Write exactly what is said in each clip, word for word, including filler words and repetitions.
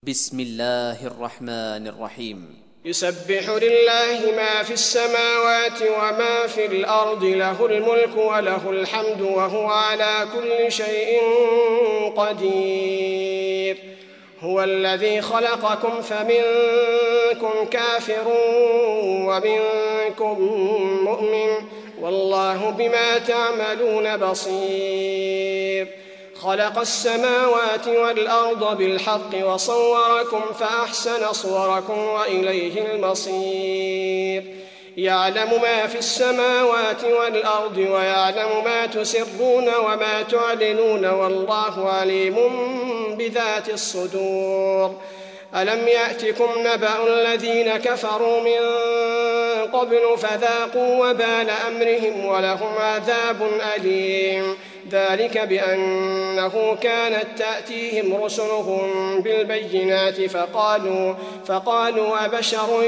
بسم الله الرحمن الرحيم يسبح لله ما في السماوات وما في الأرض، له الملك وله الحمد وهو على كل شيء قدير. هو الذي خلقكم فمنكم كافر ومنكم مؤمن، والله بما تعملون بصير. خلق السماوات والأرض بالحق وصوركم فأحسن صوركم وإليه المصير. يعلم ما في السماوات والأرض ويعلم ما تسرون وما تعلنون، والله عليم بذات الصدور. ألم يأتكم نبأ الذين كفروا من قبل فذاقوا وبال أمرهم ولهم عذاب أليم. ذلك بأنه كانت تأتيهم رسلهم بالبينات فقالوا, فقالوا أبشر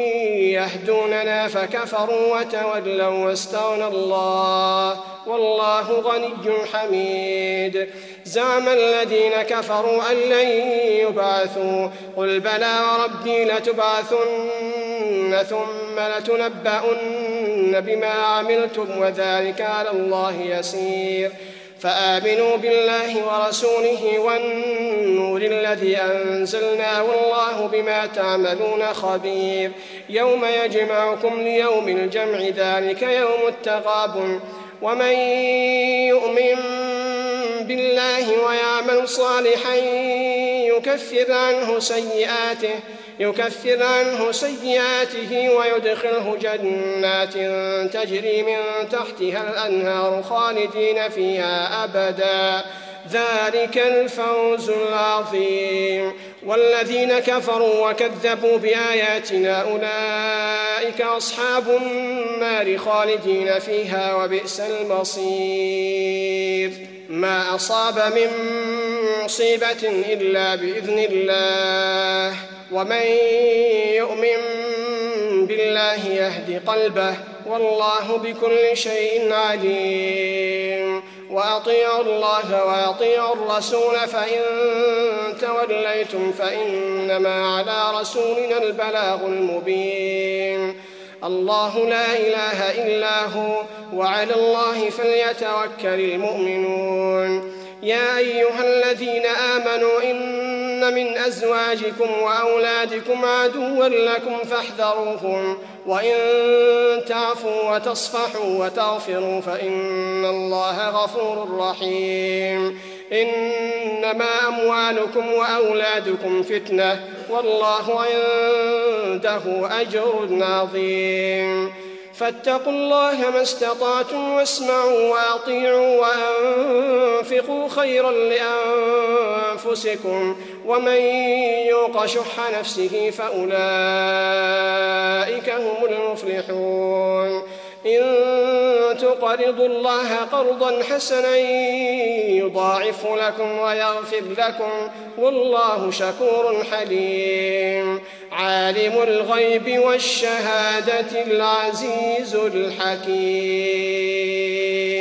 يهدوننا فكفروا وتولوا واستغنى الله والله غني حميد. زعم الذين كفروا أن لن يبعثوا، قل بلى وربي لتبعثن ثم لتنبؤن بما عملتم وذلك على الله يسير. فآمنوا بالله ورسوله والنور الذي أنزلنا والله بما تعملون خبير. يوم يجمعكم ليوم الجمع ذلك يوم التغابن. ومن يؤمن بالله ويعمل صالحا يكفر عنه سيئاته يكفر عنه سيئاته ويدخله جنات تجري من تحتها الأنهار خالدين فيها أبدا، ذلك الفوز العظيم. والذين كفروا وكذبوا بآياتنا أولئك أصحاب النار خالدين فيها وبئس المصير. ما أصاب من مصيبة إلا بإذن الله، ومن يؤمن بالله يهد قلبه والله بكل شيء عليم. وأطيعوا الله وأطيعوا الرسول فإن توليتم فإنما على رسولنا البلاغ المبين. الله لا إله إلا هو وعلى الله فليتوكل المؤمنون. يا أيها الذين آمنوا إن من أزواجكم وأولادكم عدوا لكم فاحذروهم، وإن تعفوا وتصفحوا وتغفروا فإن الله غفور رحيم. إنما أموالكم وأولادكم فتنة والله عنده أجر عظيم. فاتقوا الله ما استطعتم واسمعوا وأطيعوا وأنفقوا خيرا لأنفسكم، ومن يوق شح نفسه فأولئك هم المفلحون. إن تقرضوا الله قرضا حسنا يضاعف لكم ويغفر لكم والله شكور حليم. عالم الغيب والشهادة العزيز الحكيم.